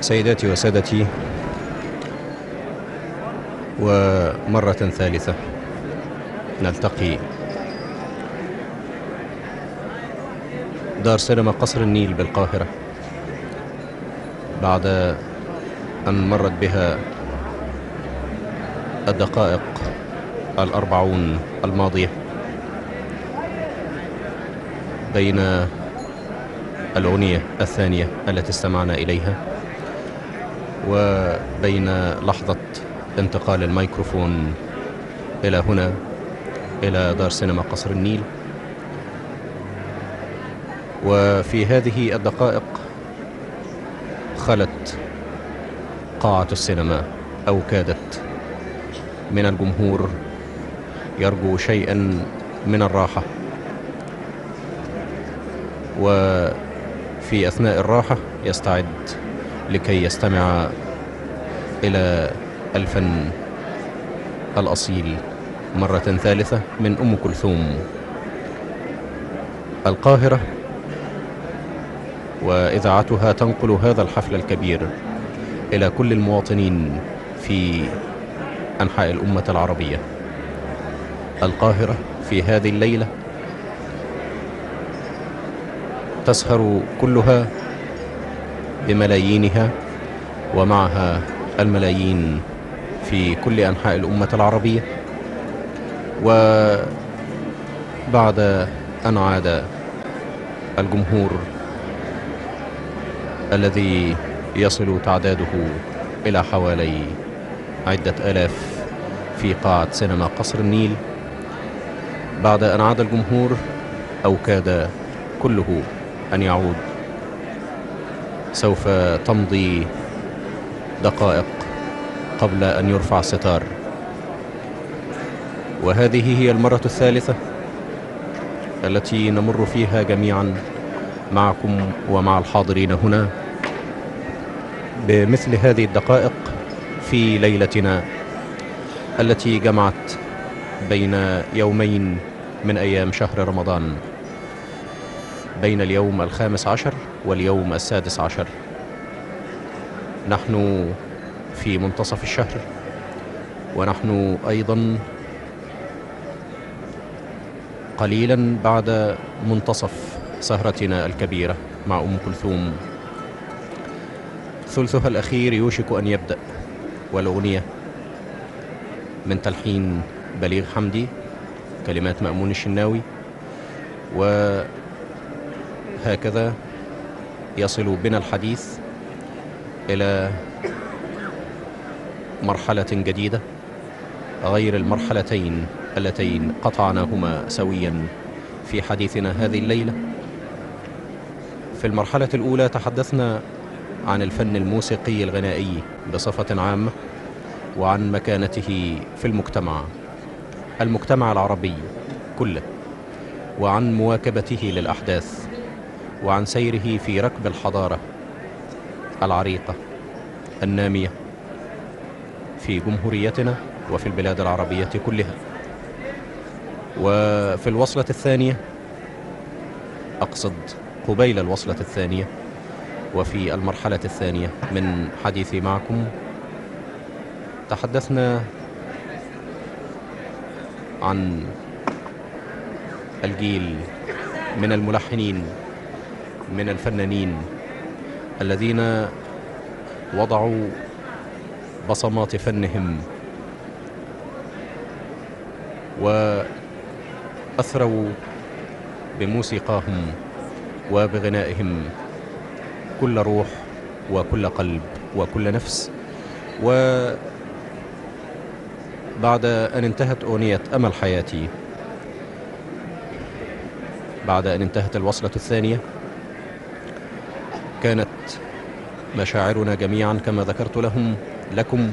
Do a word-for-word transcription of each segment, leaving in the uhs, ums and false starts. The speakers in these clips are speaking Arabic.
سيداتي وسادتي، ومرة ثالثة نلتقي دار سينما قصر النيل بالقاهرة بعد أن مرت بها الدقائق الأربعون الماضية بين الأغنية الثانية التي استمعنا إليها وبين لحظة انتقال الميكروفون إلى هنا إلى دار سينما قصر النيل. وفي هذه الدقائق خلت قاعة السينما أو كادت من الجمهور يرجو شيئا من الراحة، وفي أثناء الراحة يستعد لكي يستمع إلى الفن الأصيل مرة ثالثة من أم كلثوم. القاهرة وإذاعتها تنقل هذا الحفل الكبير إلى كل المواطنين في أنحاء الأمة العربية. القاهرة في هذه الليلة تسهر كلها بملايينها، ومعها الملايين في كل أنحاء الأمة العربية. وبعد أن عاد الجمهور الذي يصل تعداده إلى حوالي عدة آلاف في قاعة سينما قصر النيل، بعد أن عاد الجمهور أو كاد كله أن يعود، سوف تمضي دقائق قبل أن يرفع الستار. وهذه هي المرة الثالثة التي نمر فيها جميعا معكم ومع الحاضرين هنا بمثل هذه الدقائق في ليلتنا التي جمعت بين يومين من أيام شهر رمضان، بين اليوم الخامس عشر واليوم السادس عشر. نحن في منتصف الشهر، ونحن أيضا قليلا بعد منتصف سهرتنا الكبيرة مع أم كلثوم. ثلثها الأخير يوشك أن يبدأ، والأغنية من تلحين بليغ حمدي، كلمات مأمون الشناوي، وهكذا يصل بنا الحديث إلى مرحلة جديدة غير المرحلتين اللتين قطعناهما سويا في حديثنا هذه الليلة. في المرحلة الأولى تحدثنا عن الفن الموسيقي الغنائي بصفة عامة، وعن مكانته في المجتمع المجتمع العربي كله، وعن مواكبته للأحداث، وعن سيره في ركب الحضارة العريقة النامية في جمهوريتنا وفي البلاد العربية كلها. وفي الوصلة الثانية، أقصد قبيل الوصلة الثانية وفي المرحلة الثانية من حديثي معكم، تحدثنا عن الجيل من الملحنين من الفنانين الذين وضعوا بصمات فنهم وأثروا بموسيقاهم وبغنائهم كل روح وكل قلب وكل نفس. وبعد أن انتهت أغنية أمل حياتي، بعد أن انتهت الوصلة الثانية، كانت مشاعرنا جميعا كما ذكرت لهم لكم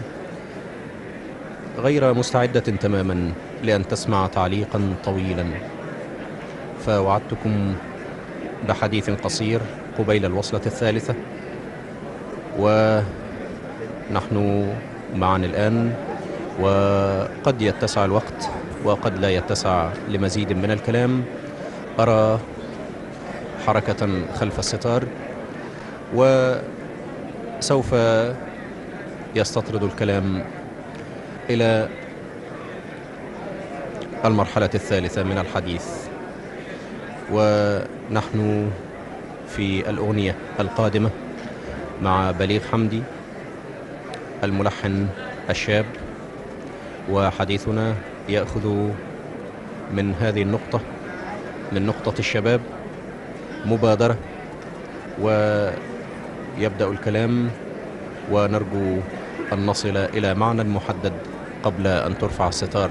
غير مستعدة تماما لأن تسمع تعليقا طويلا، فوعدتكم بحديث قصير قبيل الوصلة الثالثة. ونحن معا الآن، وقد يتسع الوقت وقد لا يتسع لمزيد من الكلام. أرى حركة خلف الستار، و سوف يستطرد الكلام إلى المرحلة الثالثة من الحديث، ونحن في الأغنية القادمة مع بليغ حمدي الملحن الشاب، وحديثنا يأخذ من هذه النقطة، من نقطة الشباب مبادرة، ويبدأ الكلام ونرجو أن نصل إلى معنى محدد قبل أن ترفع الستار.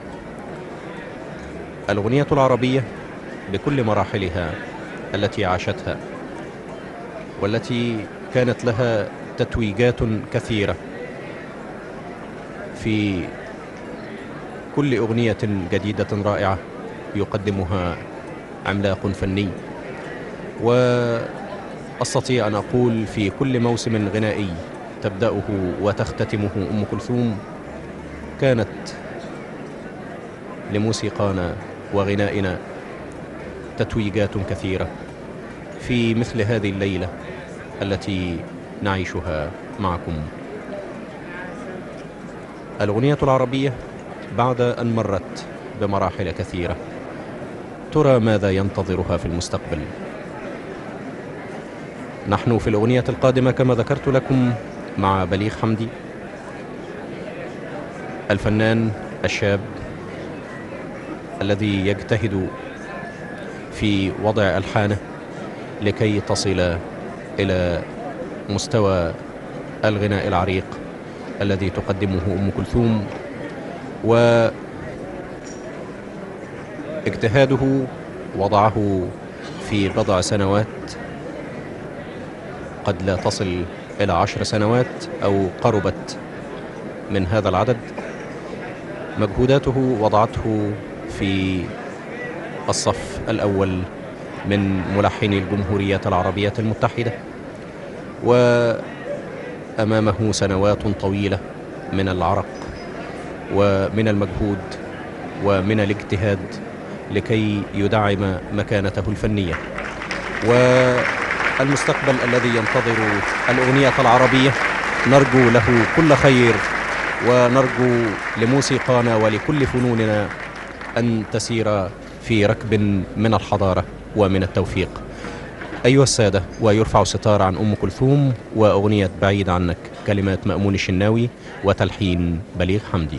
الأغنية العربية بكل مراحلها التي عاشتها والتي كانت لها تتويجات كثيرة في كل أغنية جديدة رائعة يقدمها عملاق فني، وأستطيع أن أقول في كل موسم غنائي تبدأه وتختتمه أم كلثوم كانت لموسيقانا وغنائنا تتويجات كثيرة في مثل هذه الليلة التي نعيشها معكم. الأغنية العربية بعد أن مرت بمراحل كثيرة، ترى ماذا ينتظرها في المستقبل؟ نحن في الأغنية القادمة كما ذكرت لكم مع بليغ حمدي الفنان الشاب الذي يجتهد في وضع ألحانه لكي تصل إلى مستوى الغناء العريق الذي تقدمه أم كلثوم. واجتهاده وضعه في بضع سنوات، قد لا تصل إلى عشر سنوات أو قربت من هذا العدد. مجهوداته وضعته في الصف الأول من ملحني الجمهورية العربية المتحدة، وأمامه سنوات طويلة من العرق ومن المجهود ومن الاجتهاد لكي يدعم مكانته الفنية. والمستقبل الذي ينتظر الأغنية العربية نرجو له كل خير، ونرجو لموسيقانا ولكل فنوننا أن تسير في ركب من الحضارة ومن التوفيق. أيها السادة، ويرفع ستار عن أم كلثوم وأغنية بعيد عنك، كلمات مأمون الشناوي وتلحين بليغ حمدي.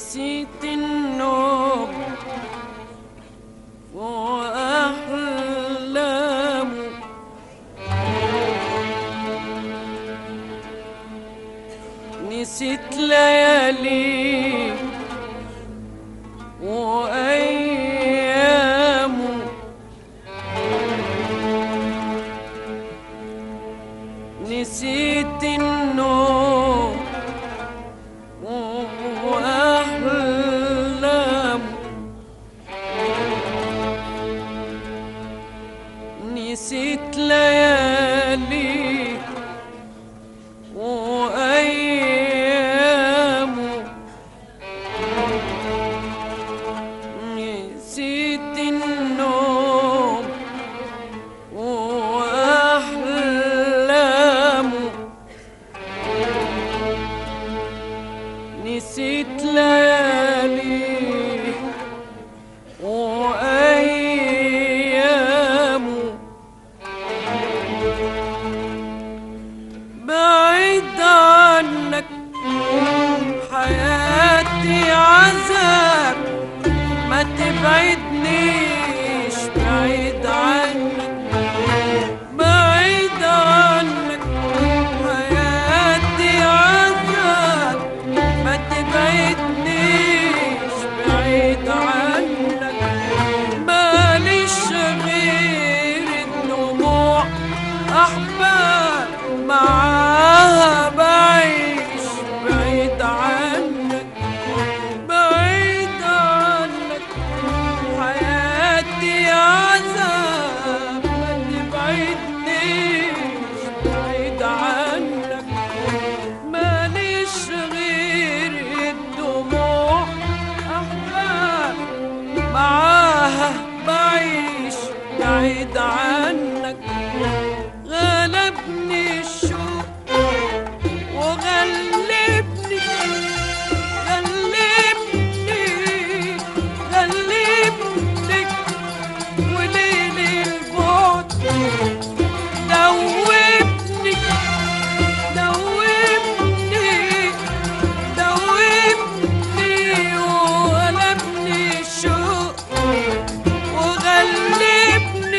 نسيت النوم وأحلامه، نسيت ليالي وأيامه، نسيت النوم وأحلامه، نسيت ليالي وأيامه، نسيت النوم وأحلامه، نسيت ليالي وأيامه، بعيد عنك حياتي عذاب، ما تبعدنيش بعيد عنك، بعيد عنك حياتي عذاب، ما تبعدنيش بعيد عنك، ماليش غير الدموع أحباب معاها بعيش بعيد عنك، بعيد عنك حياتي عذاب، ما تبعدنيش بعيد عنك، ماليش غير الدموع أحباب معاها بعيش بعيد عنك، غلبني الشوق وغلبني، غلبني غلبني وليل البعد دوبني، دوبني دوبني وغلبني الشوق وغلبني،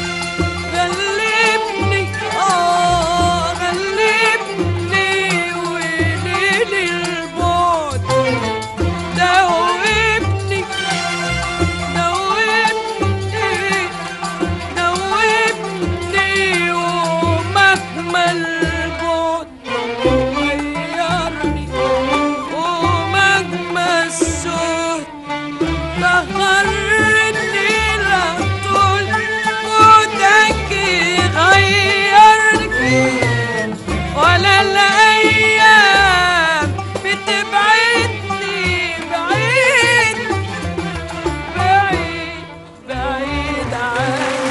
غلبني آه غلبني وليل البعد دوبني، دوبني دوبني ومهما البعد غيرني، ومهما السهد سهرني، لا طول موتك يغيرني، ولا الأيام بتبعدني بعيد بعيد بعيد عني.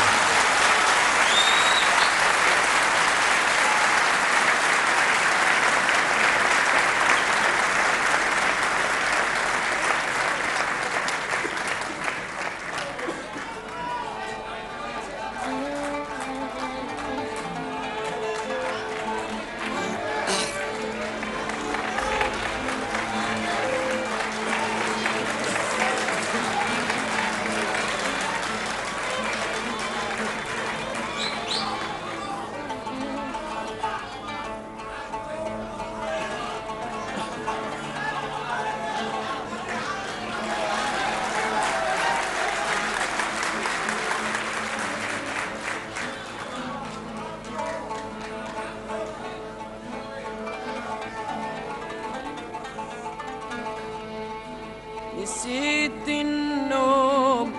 نسيت النوم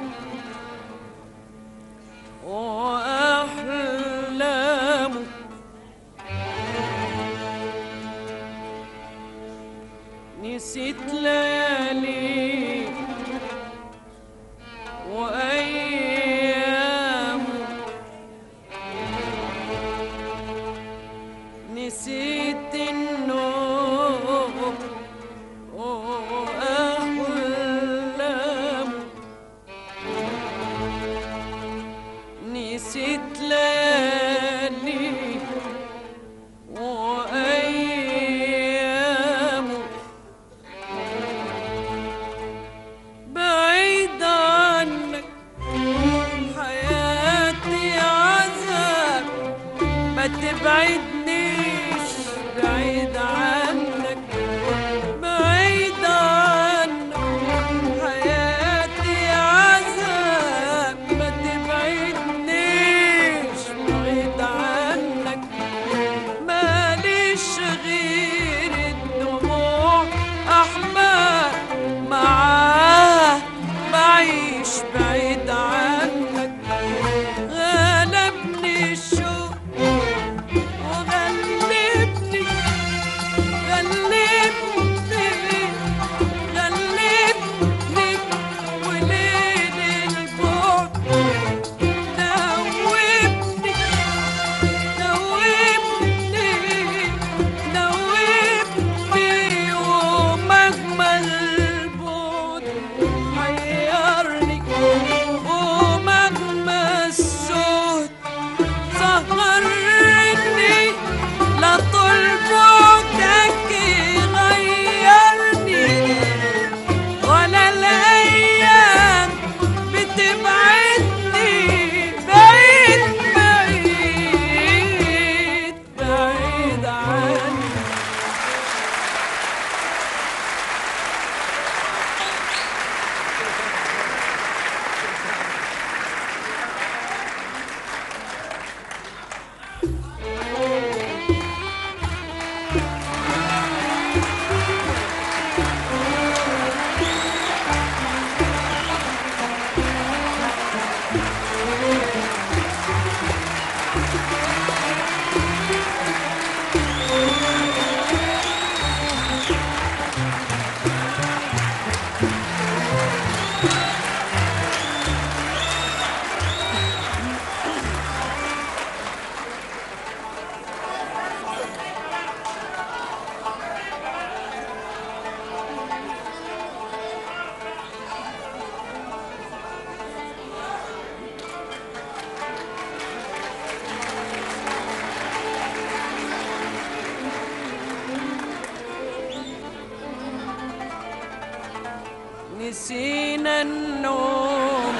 وأحلامه، نسيت ليالي وأيامه، نسيت النوم وأحلامه، نسيت ليالي وأيامه، نسينا النوم.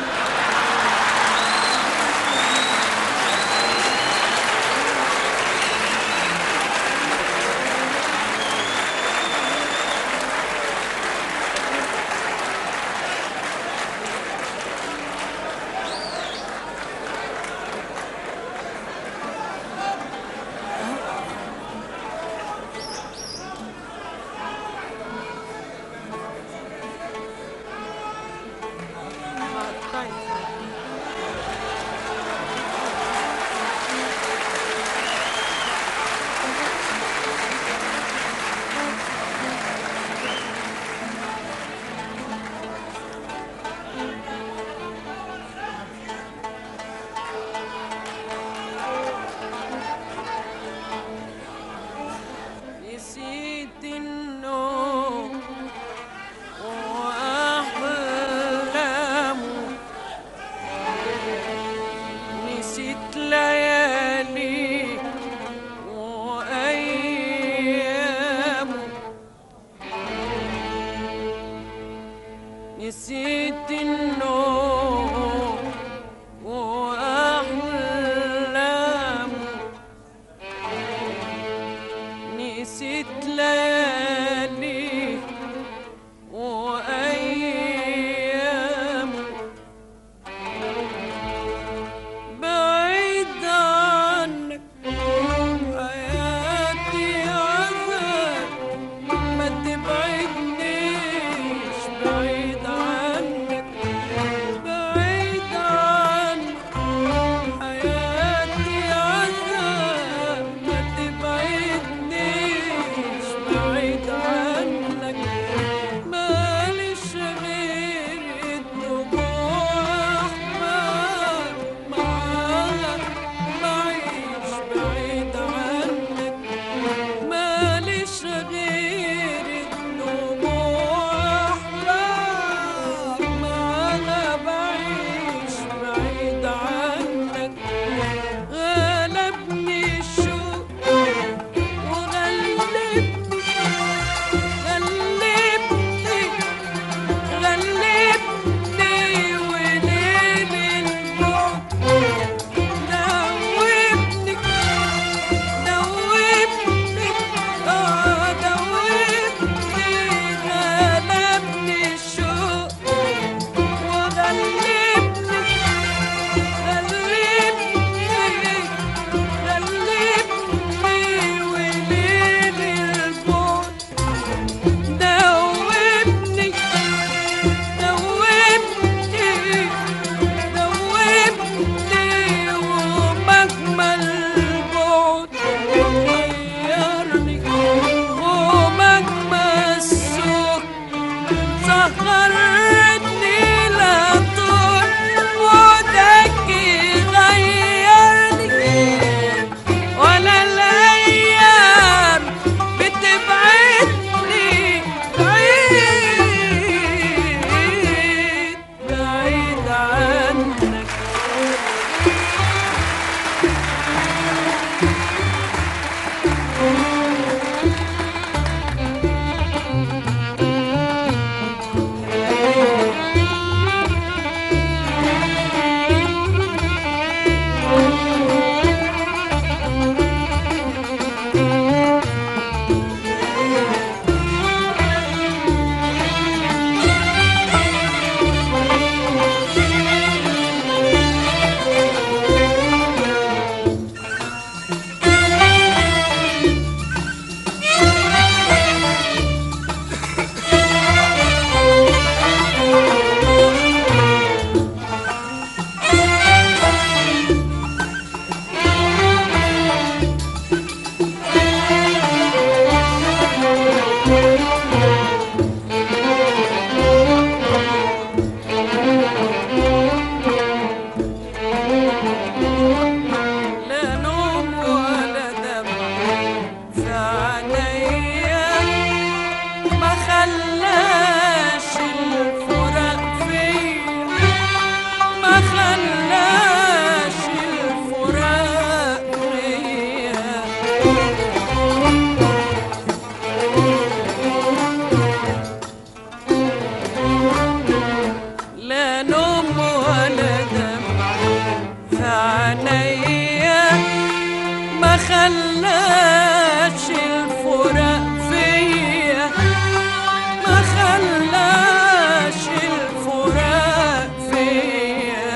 عينيا ما خلاش الفراق فيا، ما خلاش الفراق فيا.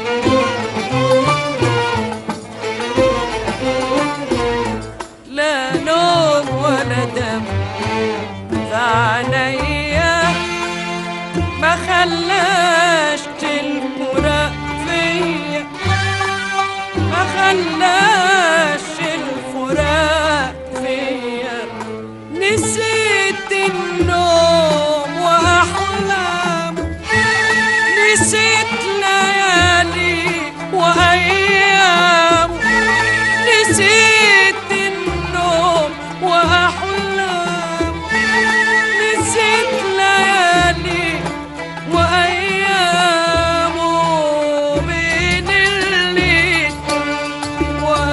لا نوم ولا دم في عينيا ما خلاش الفراق فيا، ما خلاش الفراق فيا. نسيت النوم وأحلام، نسيت ليالي وأيام، نسيت النوم وأحلام، نسيت ليالي وأيام، بين الليل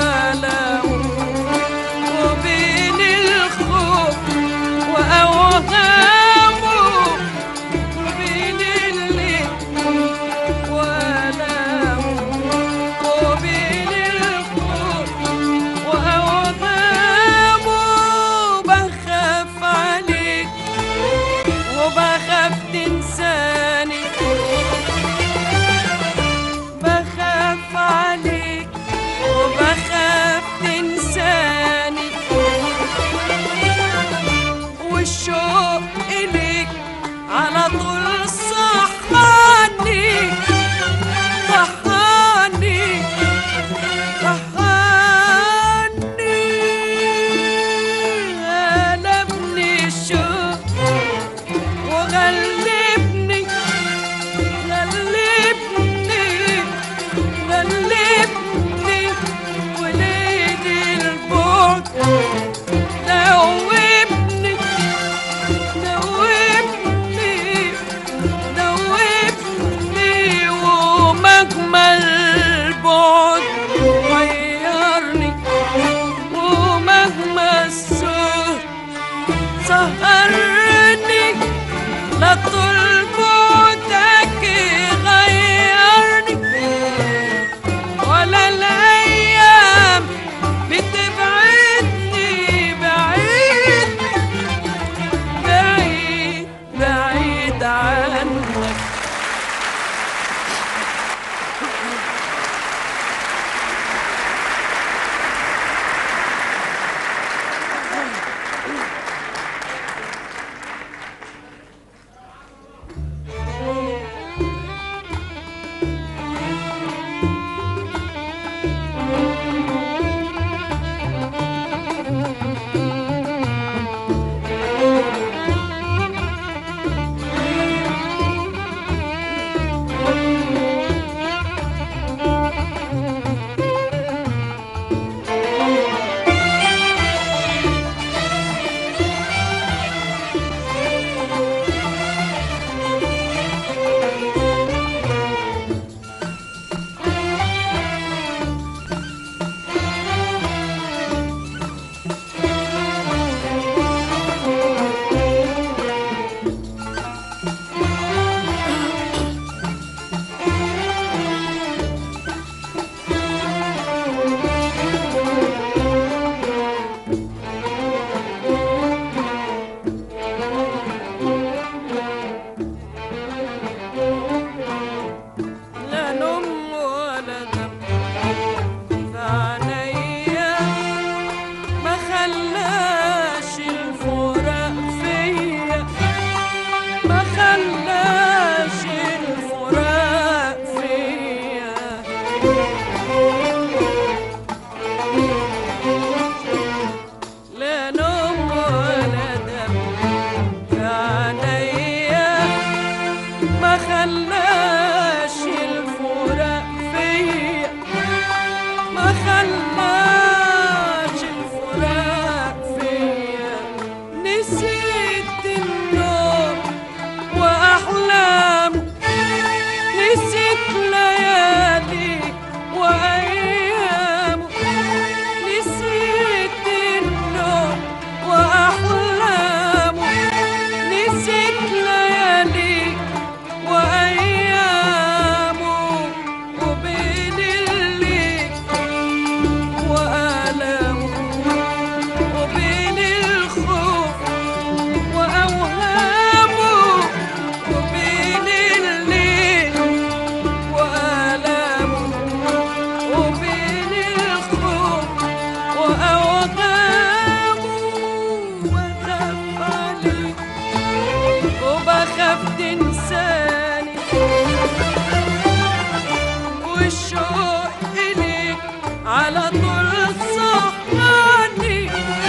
على طول صحاني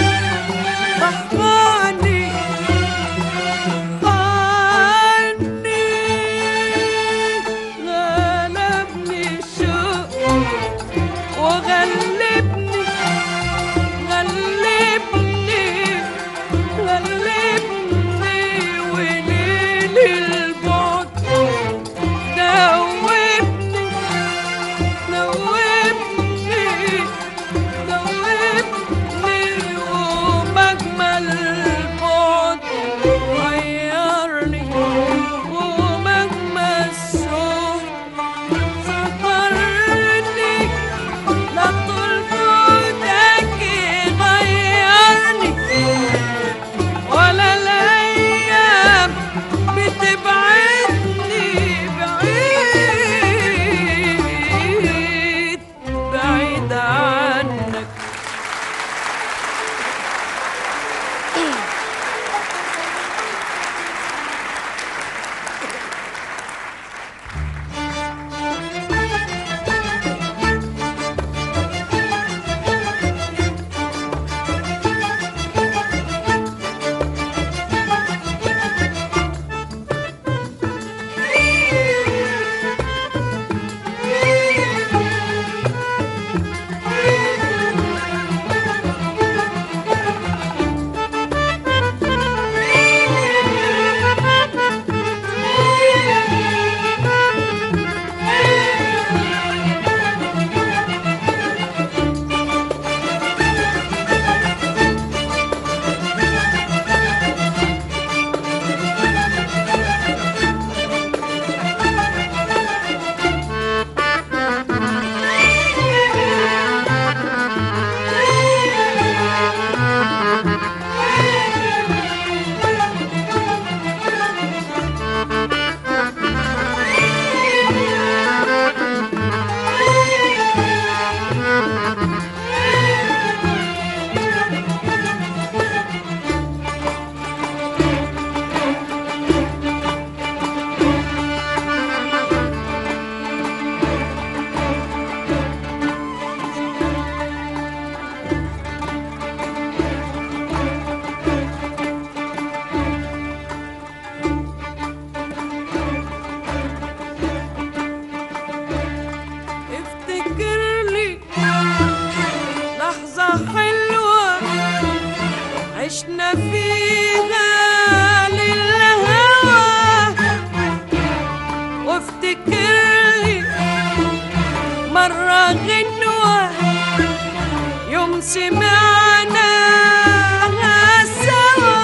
صحاني عني غلبني الشوق وغلبني غلبني غلبني وليل البعد دوبني دوبني دوبني ومجمل البعد غيرني ومجمل الشوق سطرني لا طول بعدك غيرني ولا الأيام بتبعدني بعيد بعيد عنك. افتكر لي لحظة حلوة عشنا فيها للهوى وافتكر لي مرة غنوة يوم سمعناها سوا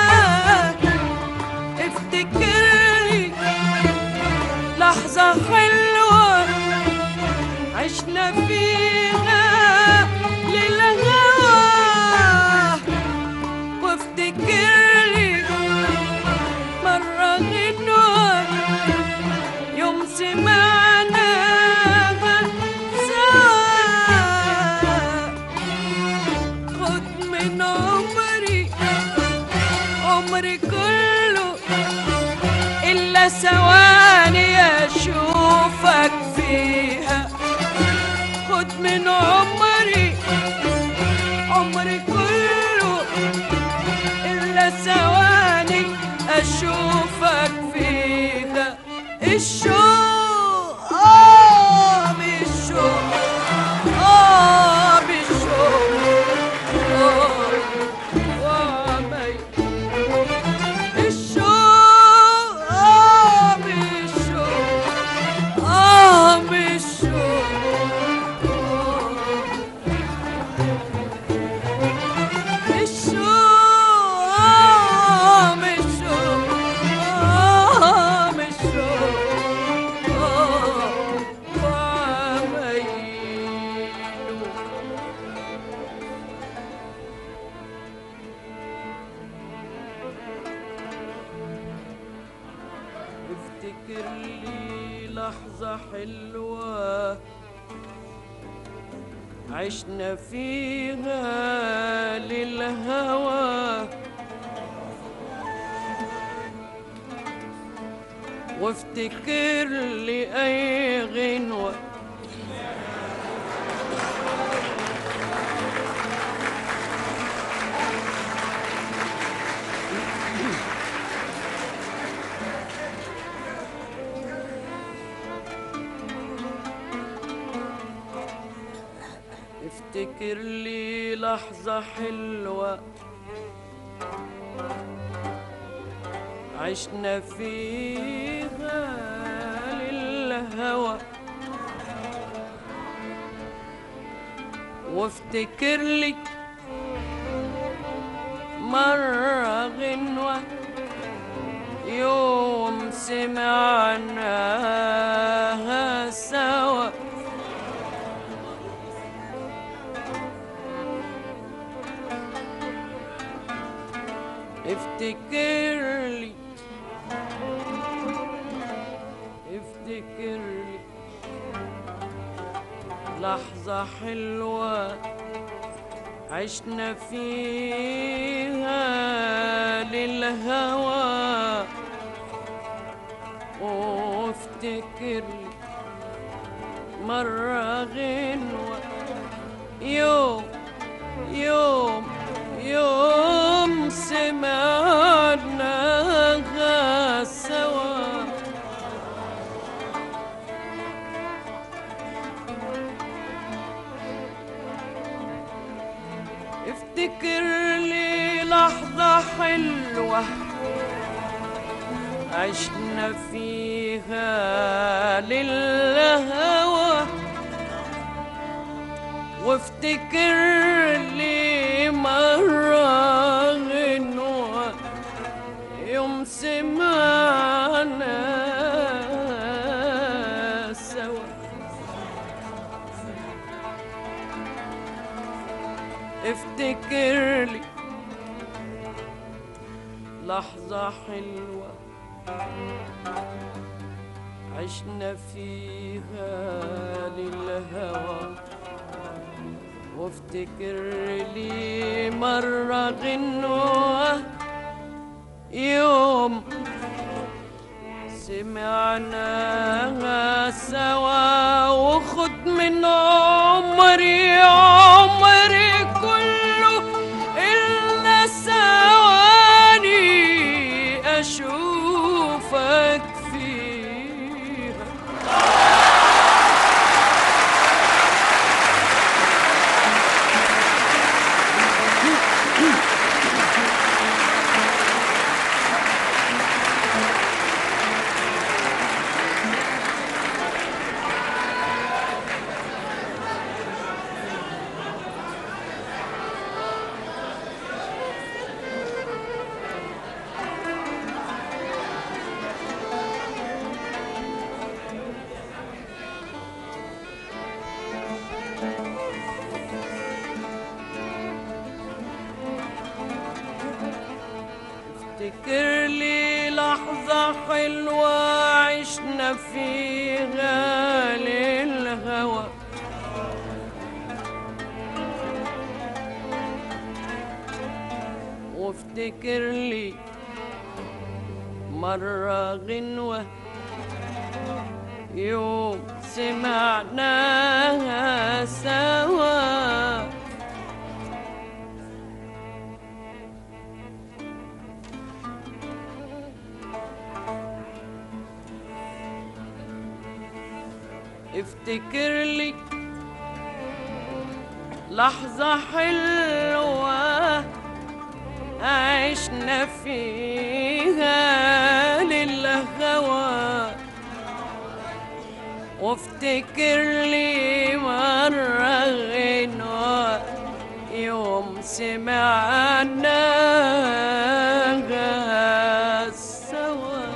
افتكر لي لحظة حلوة عشنا فيها للهوى وافتكر لي مرة غنوة يوم سمعناها سوا خد من عمري عمري كله إلا ثواني أشوفك فيها خد من عمري عمري كله إلا ثواني أشوفك فيها الشوق آه بالشوق آه بالشوق آه وعمي الشوق آه بالشوق آه بالشوق افتكر لي لحظة حلوة عشنا فيها للهوى وافتكر لي أي غنوة افتكر لي لحظة حلوة عشنا فيها للهوى، وافتكر لي مرة غنوة يوم سمعناها سوا. افتكر لي افتكر لي لحظة حلوة عشنا فيها للهوى، وافتكر لي مرة غنوة يوم يوم يوم سمعناها سوا. افتكر لي لحظة حلوة عشنا فيها للهوى، وافتكر لي مرة غنوة يوم سمعنا سوا. افتكر لي لحظة حلوة عشنا فيها للهوى، وافتكر لي مرة غنوة يوم سمعناها سوا. وخد من عمري عمري كله إلا ثواني أشوفك فيها. افتكر لي لحظة حلوة عشنا فيها للهوى، وافتكر لي مرة غنوة يوم سمعناها سوا. افتكر لي لحظة حلوة عشنا فيها للهوى، وافتكر لي مرة غنوة يوم سمعناها سوا.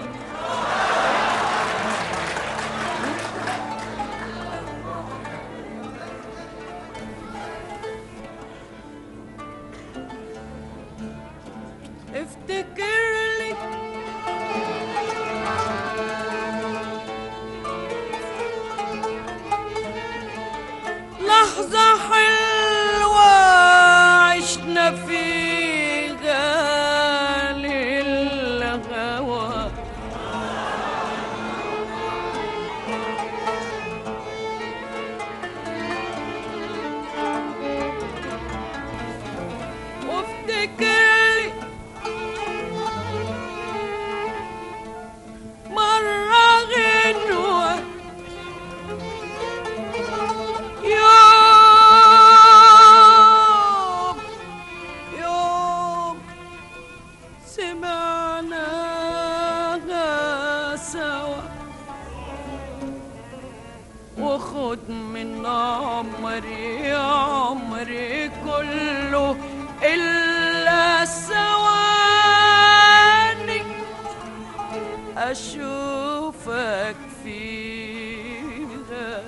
افتكر لي لحظة حلوة عشنا فيها للهوى، وافتكر مرة غنوة يوم عمري عمري كله إلا ثواني أشوفك فيها.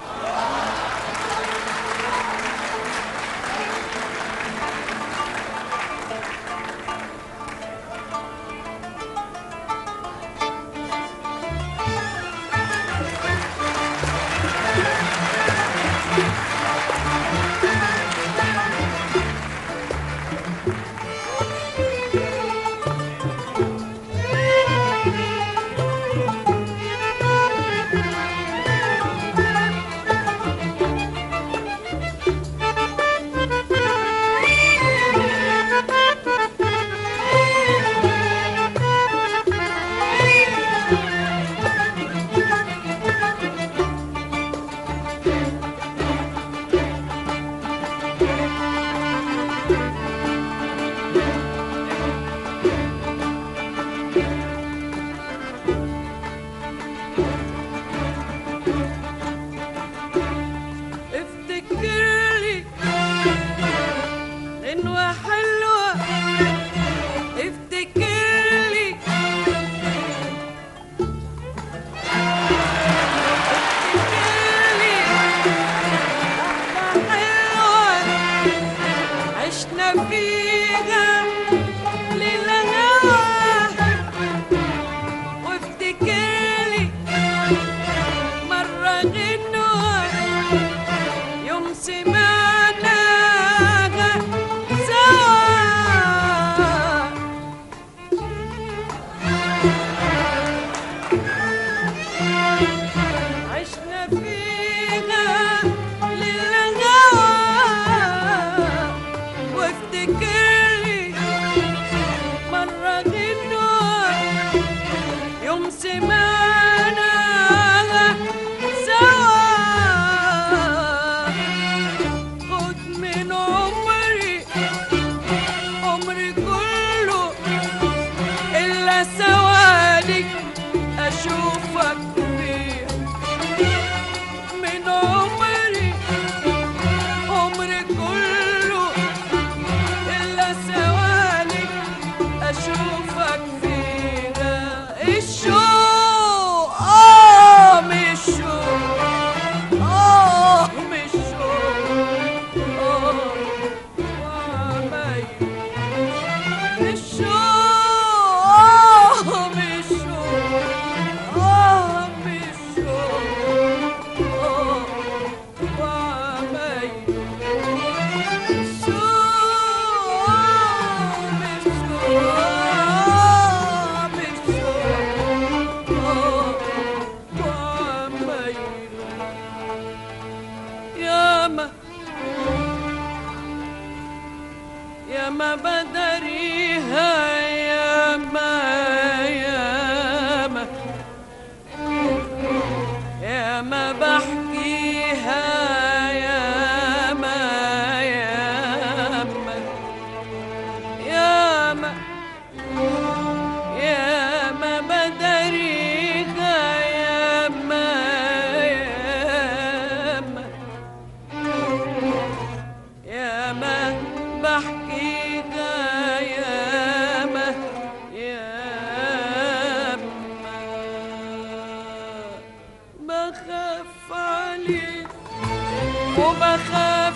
وبخاف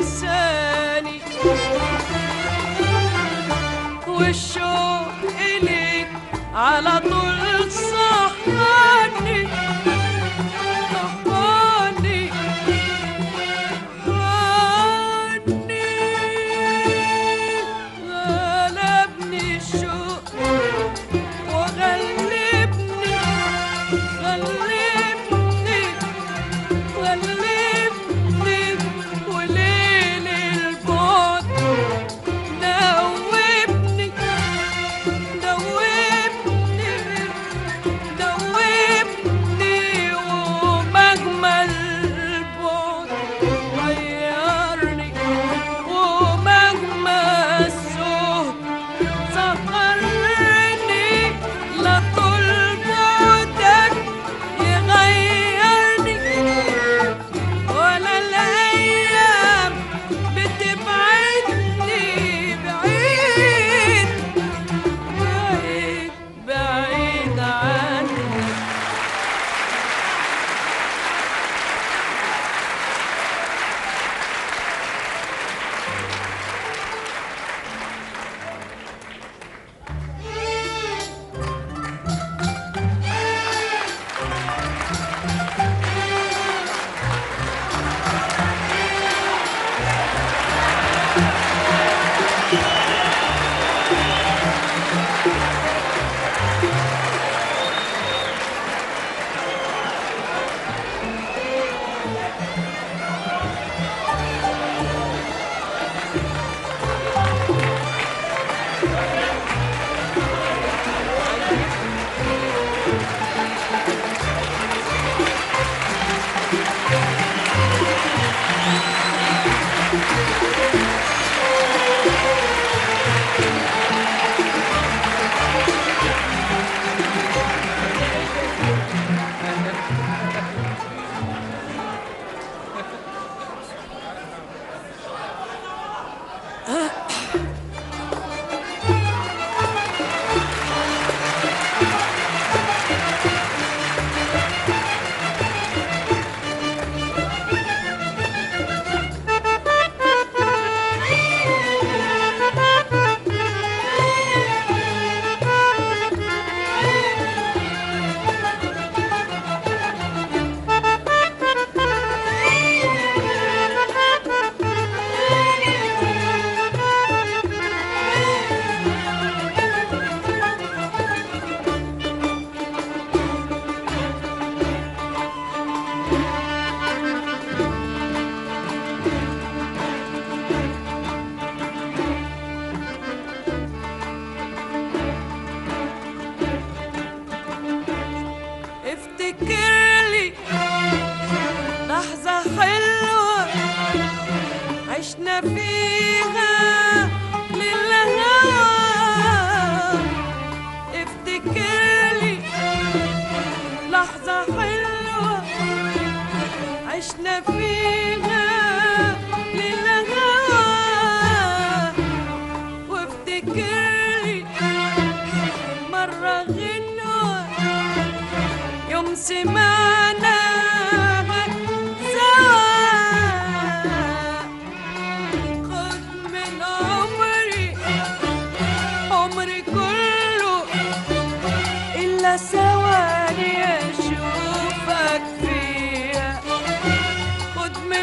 تنساني والشوق إليك على طول صحاني صحاني صحاني غلبني الشوق وغلبني غلبني غلبني وليل البعد دوبني دوبني دوبني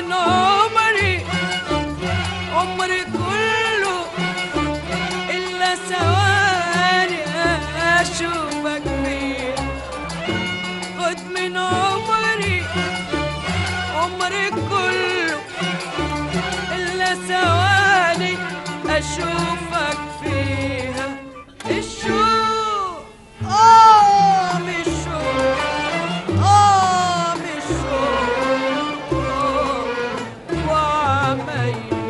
من عمري عمري كله إلا ثواني أشوفك فيه. خد من عمري عمري كله إلا ثواني أشوفك فيها. الشوق آه مش شوق آه مش شوق آه وعمايله.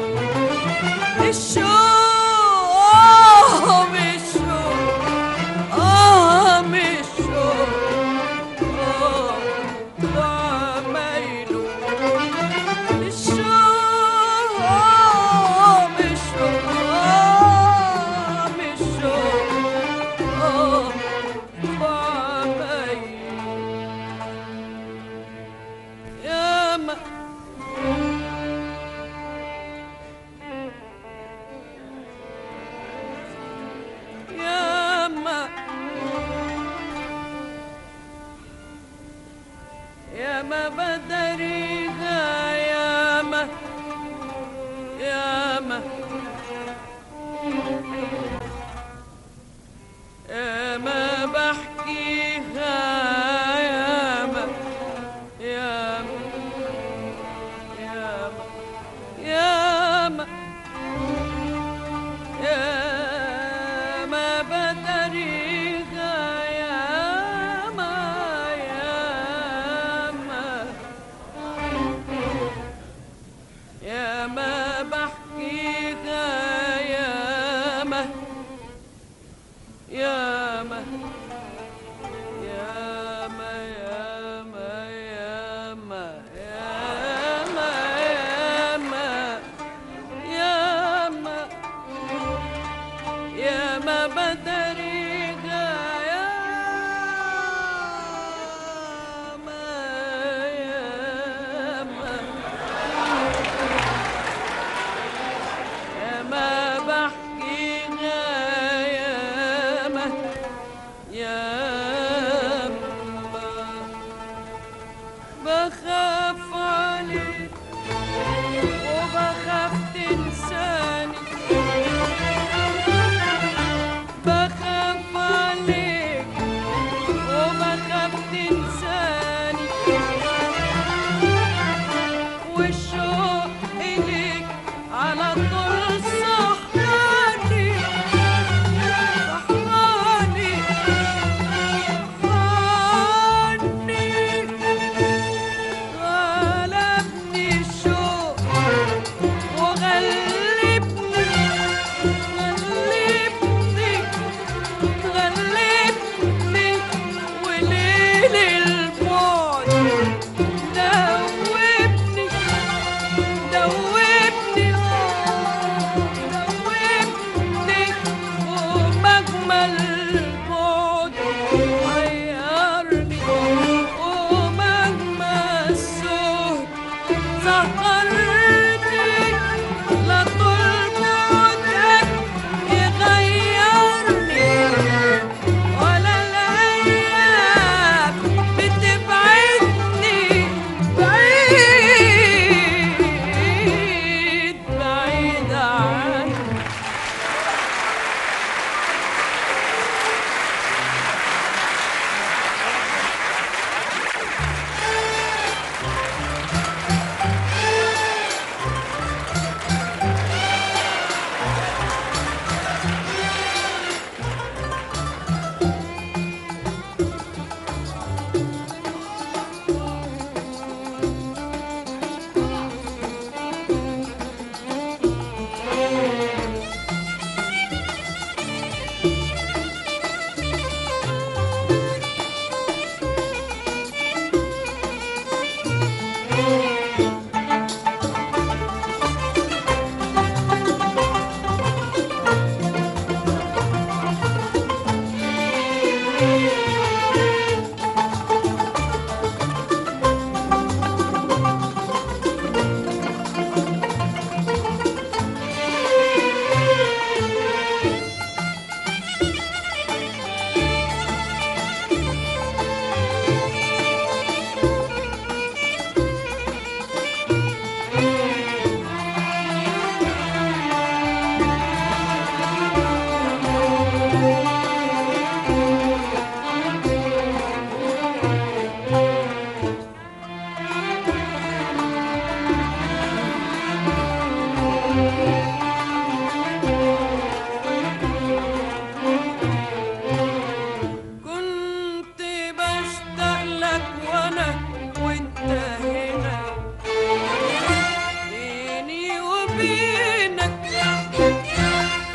الشوق آه مش شوق آه مش شوق آه وعمايله. الشوق آه مش شوق آه مش شوق آه وعمايله. ياما ياما ياما بدريها ياما ياما ياما بحكيها ياما ياما ياما ياما ياما بدريها ياما ياما ياما بحكيها ياما ياما ياما ياما ياما ياما ياما ياما ياما بدريها ياما ياما ياما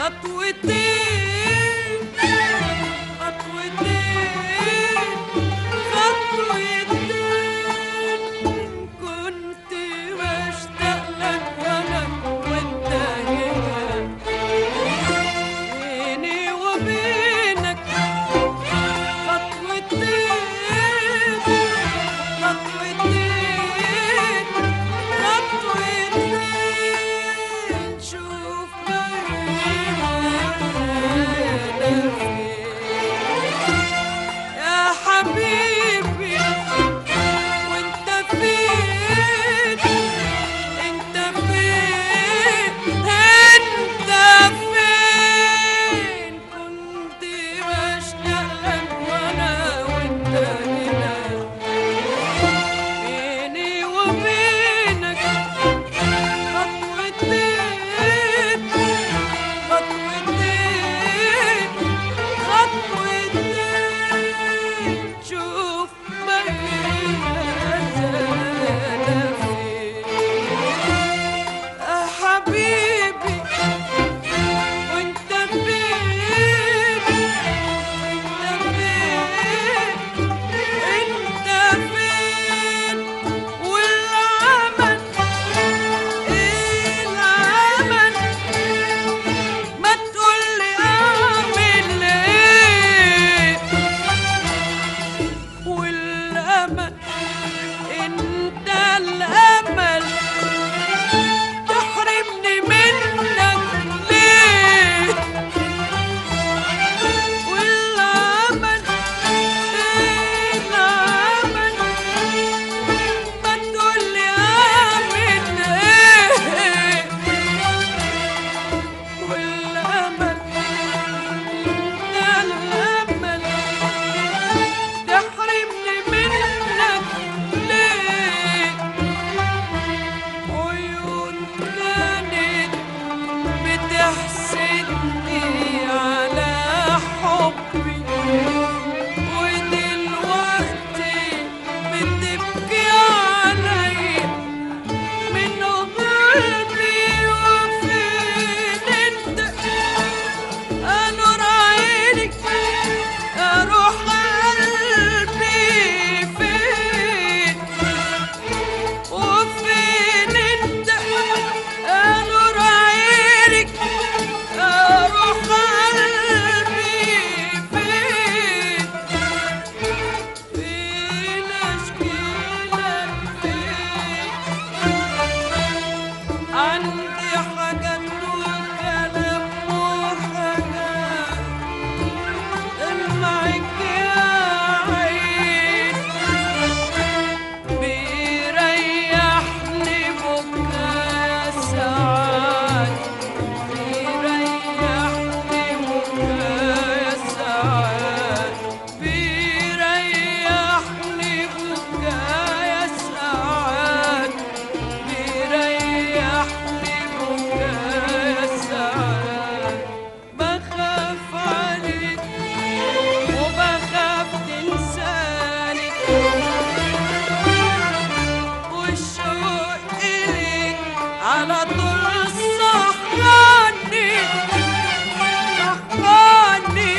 خطوتين خطوتين خطوتين كنت بشتاق لك وانا وانت هنا بيني وبينك خطوتين خطوتين خطوتين شوف بينا يا حبيبي وانت فين انت فين انت فين كنت بشتاق لك وانا وانت هنا بيني وبينك خطوتين خطوتين خطوتين شوف بينا زادة فين يا حبيبي وانت فين انت فين انت فين والعمل ايه العمل ما تقولي اعمل ايه والامل انت الامل تحرمني منك ليه والامل ايه الامل ما تقولي اعمل ايه والامل انت الامل تحرمني منك ليه عيون كانت بتحسدني على حبي ودلوقتي بتبكي علي من قلبي وفين انت انور عينك اروح قلبي فين وفين انت انور عينك اروح قلبي فين فين اشكيلك فين عندي حاجات وكلام وحاجات معك يا عين بيريحني بكايا ساعات بيريحني بكايا ساعات بيريحني بكايا ساعات بيريحني بكايا ساعات بخاف عليك وبخاف تنساني والشوق إليك على طول صحاني صحاني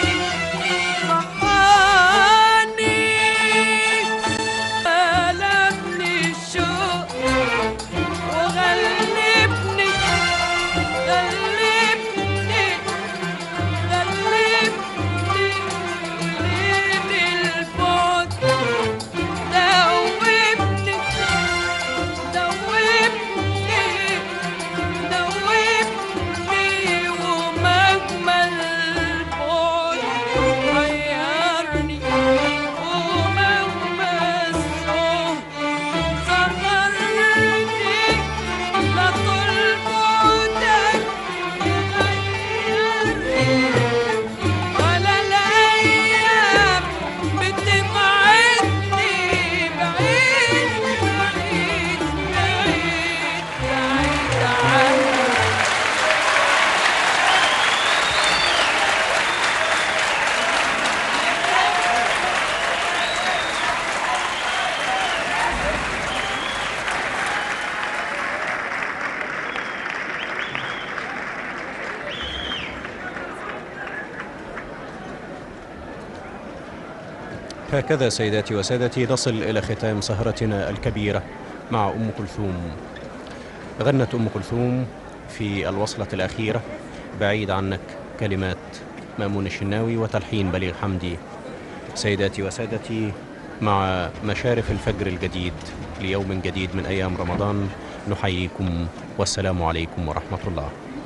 صحاني غلبني الشوق وغلبني غلبني غلبني ليل البعد دوبني دوبني هكذا سيداتي وسادتي نصل إلى ختام سهرتنا الكبيرة مع أم كلثوم. غنت أم كلثوم في الوصلة الأخيرة بعيد عنك كلمات مأمون الشناوي وتلحين بليغ حمدي. سيداتي وسادتي، مع مشارف الفجر الجديد ليوم جديد من أيام رمضان نحييكم والسلام عليكم ورحمة الله.